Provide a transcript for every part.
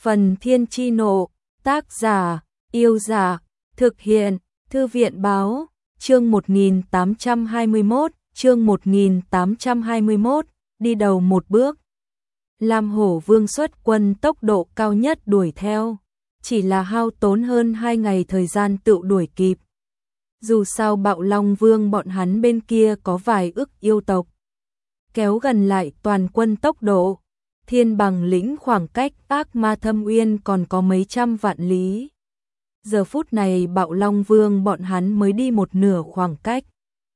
Phần Thiên Chi Nộ, tác giả, Yêu Giả, thực hiện, Thư viện Báo, chương 1821, đi đầu một bước. Lam Hổ Vương xuất quân tốc độ cao nhất đuổi theo, chỉ là hao tốn hơn 2 ngày thời gian tự đuổi kịp. Dù sao Bạo Long Vương bọn hắn bên kia có vài ức yêu tộc, kéo gần lại toàn quân tốc độ, Thiên Bằng lĩnh khoảng cách Ác Ma Thâm Uyên còn có mấy trăm vạn lý. Giờ phút này Bạo Long Vương bọn hắn mới đi một nửa khoảng cách.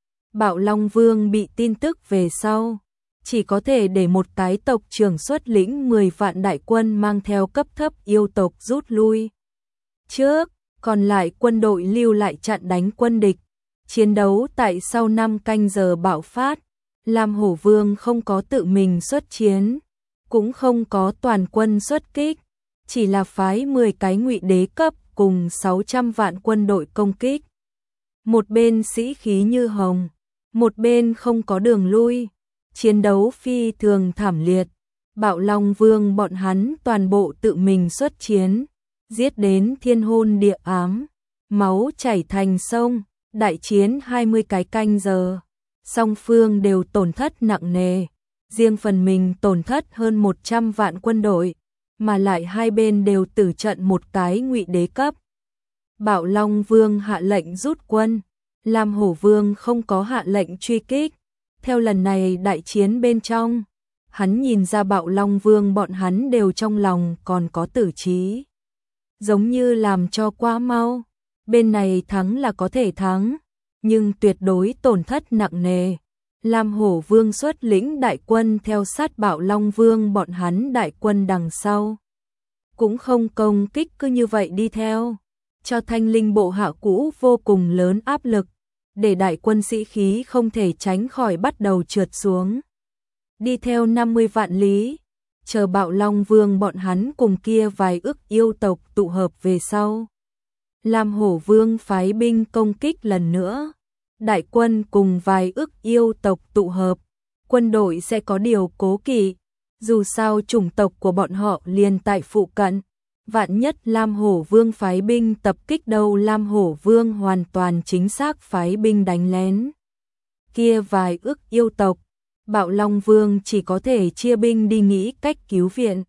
Bạo Long Vương bị tin tức về sau, chỉ có thể để một cái tộc trưởng xuất lĩnh 10 vạn đại quân mang theo cấp thấp yêu tộc rút lui. Trước, còn lại quân đội lưu lại chặn đánh quân địch. Chiến đấu tại sau 5 canh giờ bạo phát, Lam Hổ Vương không có tự mình xuất chiến, cũng không có toàn quân xuất kích, chỉ là phái 10 cái ngụy đế cấp cùng 600 vạn quân đội công kích. Một bên sĩ khí như hồng, một bên không có đường lui, chiến đấu phi thường thảm liệt. Bạo Long Vương bọn hắn toàn bộ tự mình xuất chiến, giết đến thiên hôn địa ám, máu chảy thành sông, đại chiến 20 cái canh giờ. Song phương đều tổn thất nặng nề, riêng phần mình tổn thất hơn 100 vạn quân đội, mà lại hai bên đều tử trận một cái ngụy đế cấp. Bạo Long Vương hạ lệnh rút quân, Lam Hổ Vương không có hạ lệnh truy kích. Theo lần này đại chiến bên trong, hắn nhìn ra Bạo Long Vương bọn hắn đều trong lòng còn có tử trí. Giống như làm cho quá mau, bên này thắng là có thể thắng, nhưng tuyệt đối tổn thất nặng nề. Lam Hổ Vương xuất lĩnh đại quân theo sát Bạo Long Vương bọn hắn đại quân đằng sau, cũng không công kích cứ như vậy đi theo, cho Thanh Linh bộ hạ cũ vô cùng lớn áp lực, để đại quân sĩ khí không thể tránh khỏi bắt đầu trượt xuống. Đi theo 50 vạn lý, chờ Bạo Long Vương bọn hắn cùng kia vài ức yêu tộc tụ hợp về sau. Lam Hổ Vương phái binh công kích lần nữa. Đại quân cùng vài ức yêu tộc tụ hợp, quân đội sẽ có điều cố kỵ, dù sao chủng tộc của bọn họ liền tại phụ cận, vạn nhất Lam Hổ Vương phái binh tập kích đâu, Lam Hổ Vương hoàn toàn chính xác phái binh đánh lén. Kia vài ức yêu tộc, Bạo Long Vương chỉ có thể chia binh đi nghĩ cách cứu viện.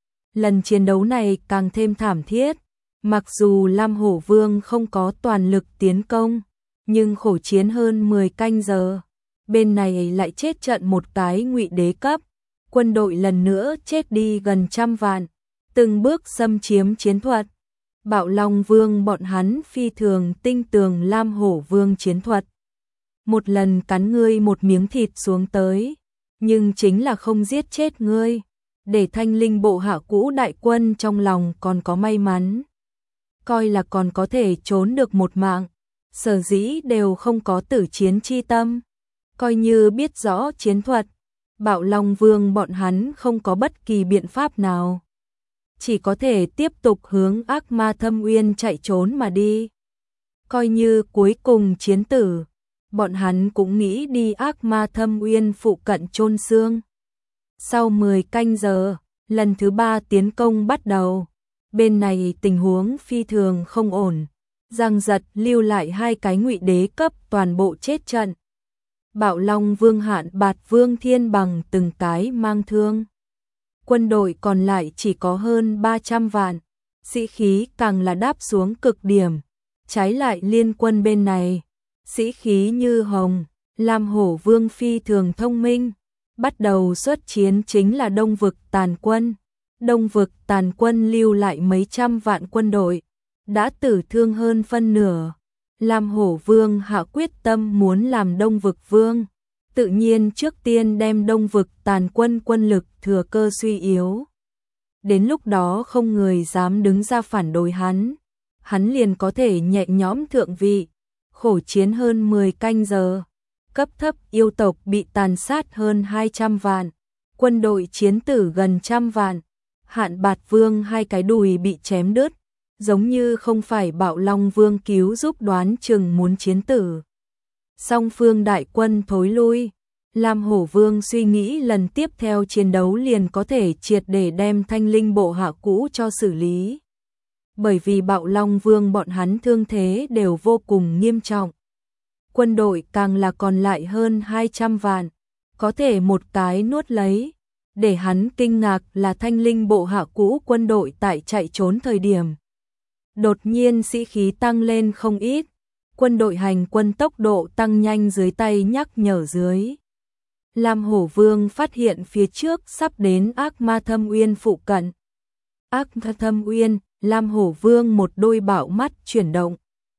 Lần chiến đấu này càng thêm thảm thiết, mặc dù Lam Hổ Vương không có toàn lực tiến công, nhưng khổ chiến hơn 10 canh giờ, bên này lại chết trận một cái ngụy đế cấp, quân đội lần nữa chết đi gần 100 vạn, từng bước xâm chiếm chiến thuật. Bạo Long Vương bọn hắn phi thường tinh tường Lam Hổ Vương chiến thuật. Một lần cắn ngươi một miếng thịt xuống tới, nhưng chính là không giết chết ngươi, để Thanh Linh bộ hạ cũ đại quân trong lòng còn có may mắn, coi là còn có thể trốn được một mạng. Sở dĩ đều không có tử chiến chi tâm, coi như biết rõ chiến thuật, Bạo Long Vương bọn hắn không có bất kỳ biện pháp nào, chỉ có thể tiếp tục hướng Ác Ma Thâm Uyên chạy trốn mà đi. Coi như cuối cùng chiến tử, bọn hắn cũng nghĩ đi Ác Ma Thâm Uyên phụ cận chôn xương. Sau 10 canh giờ, lần thứ 3 tiến công bắt đầu, bên này tình huống phi thường không ổn. Giang Giật lưu lại 2 cái ngụy đế cấp toàn bộ chết trận. Bạo Long Vương Hạn Bạt Vương Thiên Bằng từng cái mang thương. Quân đội còn lại chỉ có hơn 300 vạn, sĩ khí càng là đáp xuống cực điểm. Trái lại liên quân bên này, sĩ khí như hồng, Lam Hổ Vương phi thường thông minh. Bắt đầu xuất chiến chính là Đông Vực Tàn Quân. Đông Vực Tàn Quân lưu lại mấy trăm vạn quân đội, đã tử thương hơn phân nửa. Lam Hổ Vương hạ quyết tâm muốn làm Đông Vực Vương, tự nhiên trước tiên đem Đông Vực Tàn Quân quân lực thừa cơ suy yếu. Đến lúc đó không người dám đứng ra phản đối hắn liền có thể nhẹ nhõm thượng vị. Khổ chiến hơn 10 canh giờ, cấp thấp yêu tộc bị tàn sát hơn 200 vạn, quân đội chiến tử gần 100 vạn. Hạn Bạt Vương 2 cái đùi bị chém đứt, giống như không phải Bạo Long Vương cứu giúp, đoán chừng muốn chiến tử. Song phương đại quân thối lui, Lam Hổ Vương suy nghĩ lần tiếp theo chiến đấu liền có thể triệt để đem Thanh Linh bộ hạ cũ cho xử lý. Bởi vì Bạo Long Vương bọn hắn thương thế đều vô cùng nghiêm trọng. Quân đội càng là còn lại hơn 200 vạn, có thể một cái nuốt lấy. Để hắn kinh ngạc là Thanh Linh bộ hạ cũ quân đội tại chạy trốn thời điểm. Đột nhiên sĩ khí tăng lên không ít, quân đội hành quân tốc độ tăng nhanh dưới tay nhắc nhở dưới. Lam Hổ Vương phát hiện phía trước sắp đến Ác Ma Thâm Uyên phụ cận. Ác Ma Thâm Uyên, Lam Hổ Vương một đôi bảo mắt chuyển động.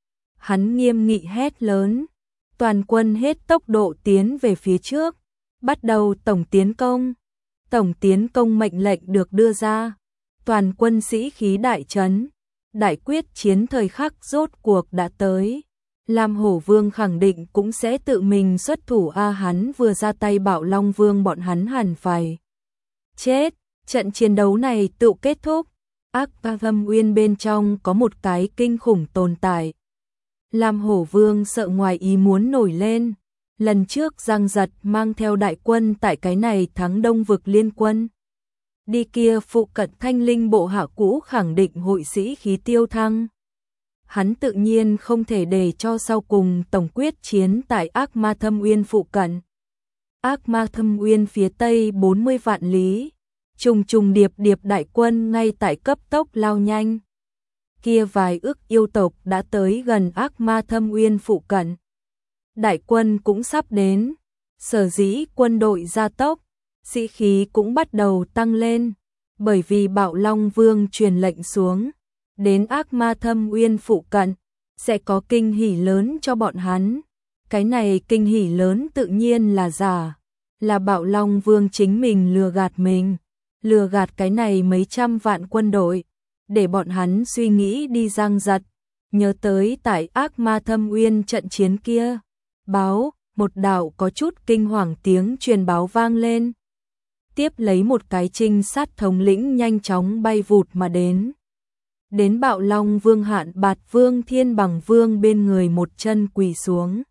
Hắn nghiêm nghị hét lớn, toàn quân hết tốc độ tiến về phía trước, bắt đầu tổng tiến công. Tổng tiến công mệnh lệnh được đưa ra, toàn quân sĩ khí đại trấn, đại quyết chiến thời khắc rốt cuộc đã tới. Lam Hổ Vương khẳng định cũng sẽ tự mình xuất thủ hắn vừa ra tay Bạo Long Vương bọn hắn hẳn phải chết. Trận chiến đấu này tự kết thúc, Ác Ma Thâm Uyên bên trong có một cái kinh khủng tồn tại. Lam Hổ Vương sợ ngoài ý muốn nổi lên. Lần trước Giang Giật mang theo đại quân tại cái này thắng Đông vực liên quân. Đi kia phụ cận Thanh Linh bộ hạ cũ khẳng định hội sĩ khí tiêu thăng. Hắn tự nhiên không thể để cho sau cùng tổng quyết chiến tại Ác Ma Thâm Uyên phụ cận. Ác Ma Thâm Uyên phía tây 40 vạn lý, trùng trùng điệp điệp đại quân ngay tại cấp tốc lao nhanh. Kia vài ức yêu tộc đã tới gần Ác Ma Thâm Uyên phụ cận. Đại quân cũng sắp đến, sở dĩ quân đội gia tốc, sĩ khí cũng bắt đầu tăng lên, bởi vì Bạo Long Vương truyền lệnh xuống, đến Ác Ma Thâm Uyên phụ cận, sẽ có kinh hỉ lớn cho bọn hắn. Cái này kinh hỉ lớn tự nhiên là giả, là Bạo Long Vương chính mình lừa gạt mình, lừa gạt cái này mấy trăm vạn quân đội, để bọn hắn suy nghĩ đi Giang Giật, nhớ tới tại Ác Ma Thâm Uyên trận chiến kia. Báo, một đạo có chút kinh hoàng tiếng truyền báo vang lên. Tiếp lấy một cái trinh sát thống lĩnh nhanh chóng bay vụt mà đến. Đến Bạo Long Vương Hạn Bạt Vương Thiên Bằng Vương bên người một chân quỳ xuống.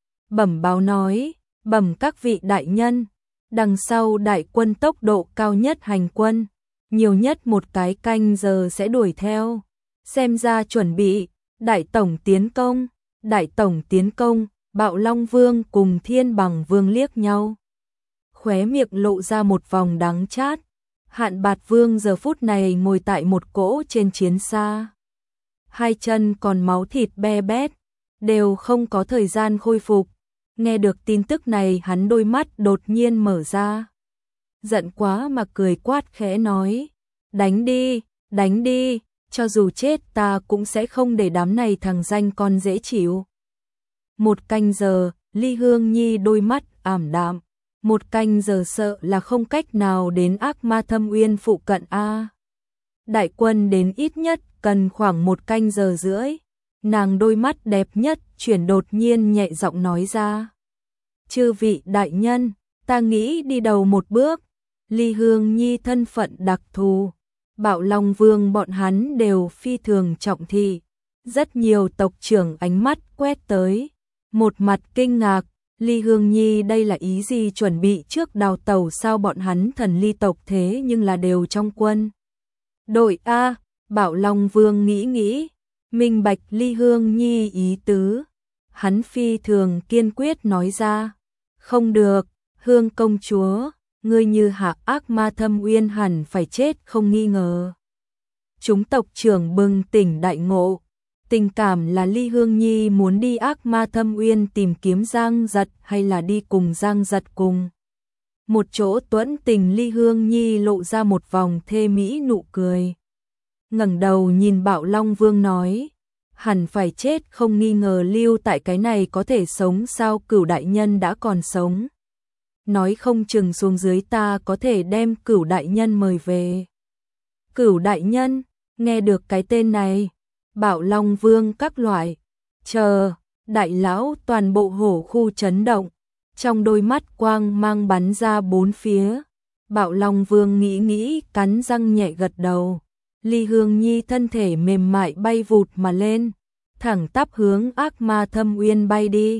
Bẩm báo nói, bẩm các vị đại nhân, đằng sau đại quân tốc độ cao nhất hành quân, nhiều nhất một cái canh giờ sẽ đuổi theo. Xem ra chuẩn bị, đại tổng tiến công, đại tổng tiến công. Bạo Long Vương cùng Thiên Bằng Vương liếc nhau, khóe miệng lộ ra một vòng đắng chát. Hạn Bạt Vương giờ phút này ngồi tại một cỗ trên chiến xa, hai chân còn máu thịt be bét, đều không có thời gian khôi phục. Nghe được tin tức này hắn đôi mắt đột nhiên mở ra, giận quá mà cười quát khẽ nói, đánh đi, cho dù chết ta cũng sẽ không để đám này thằng danh con dễ chịu. Một canh giờ, Ly Hương Nhi đôi mắt ảm đạm. Một canh giờ sợ là không cách nào đến Ác Ma Thâm Uyên phụ cận a. Đại quân đến ít nhất cần khoảng một canh giờ rưỡi. Nàng đôi mắt đẹp nhất chuyển đột nhiên nhẹ giọng nói ra. Chư vị đại nhân, ta nghĩ đi đầu một bước. Ly Hương Nhi thân phận đặc thù. Bạo Long Vương bọn hắn đều phi thường trọng thị. Rất nhiều tộc trưởng ánh mắt quét tới. Một mặt kinh ngạc, Ly Hương Nhi đây là ý gì, chuẩn bị trước đào tẩu sao? Bọn hắn thần ly tộc thế nhưng là đều trong quân đội a. Bạo Long Vương nghĩ, minh bạch Ly Hương Nhi ý tứ. Hắn phi thường kiên quyết nói ra, không được, Hương công chúa, ngươi như hạ Ác Ma Thâm Uyên hẳn phải chết không nghi ngờ. Chúng tộc trưởng bừng tỉnh đại ngộ. Tình cảm là Ly Hương Nhi muốn đi Ác Ma Thâm Uyên tìm kiếm Giang Giật hay là đi cùng Giang Giật cùng một chỗ tuẫn tình. Ly Hương Nhi lộ ra một vòng thê mỹ nụ cười, ngẩng đầu nhìn Bạo Long Vương nói, hẳn phải chết không nghi ngờ, lưu tại cái này có thể sống sao? Cửu đại nhân đã còn sống, nói không chừng xuống dưới ta có thể đem Cửu đại nhân mời về. Cửu đại nhân, nghe được cái tên này, Bạo Long Vương các loại, chờ, đại lão toàn bộ hổ khu chấn động, trong đôi mắt quang mang bắn ra bốn phía. Bạo Long Vương nghĩ cắn răng nhẹ gật đầu. Ly Hương Nhi thân thể mềm mại bay vụt mà lên, thẳng tắp hướng Ác Ma Thâm Uyên bay đi.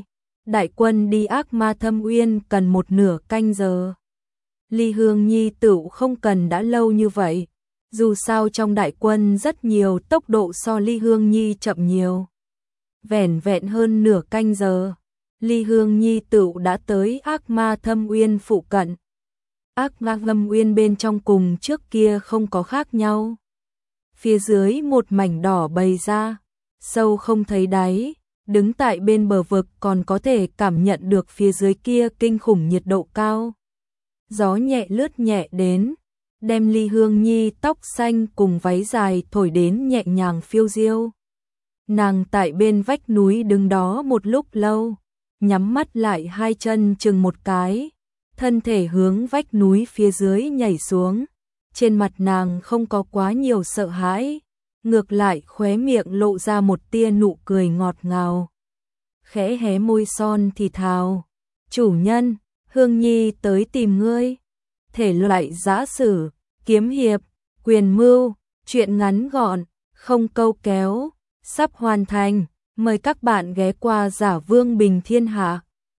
Đại quân đi Ác Ma Thâm Uyên cần một nửa canh giờ. Ly Hương Nhi tựu không cần đã lâu như vậy. Dù sao trong đại quân rất nhiều, tốc độ so Ly Hương Nhi chậm nhiều. Vẻn vẹn hơn nửa canh giờ, Ly Hương Nhi tựu đã tới Ác Ma Thâm Uyên phụ cận. Ác Ma Thâm Uyên bên trong cùng trước kia không có khác nhau. Phía dưới một mảnh đỏ bày ra, sâu không thấy đáy, đứng tại bên bờ vực còn có thể cảm nhận được phía dưới kia kinh khủng nhiệt độ cao. Gió nhẹ lướt nhẹ đến, đem Ly Hương Nhi tóc xanh cùng váy dài thổi đến nhẹ nhàng phiêu diêu. Nàng tại bên vách núi đứng đó một lúc lâu, nhắm mắt lại, hai chân chừng một cái, thân thể hướng vách núi phía dưới nhảy xuống. Trên mặt nàng không có quá nhiều sợ hãi, ngược lại khóe miệng lộ ra một tia nụ cười ngọt ngào. Khẽ hé môi son thì thào, chủ nhân, Hương Nhi tới tìm ngươi. Thể loại giã sử, kiếm hiệp, quyền mưu, truyện ngắn gọn, không câu kéo, sắp hoàn thành. Mời các bạn ghé qua Giả Vương Bình Thiên Hạ.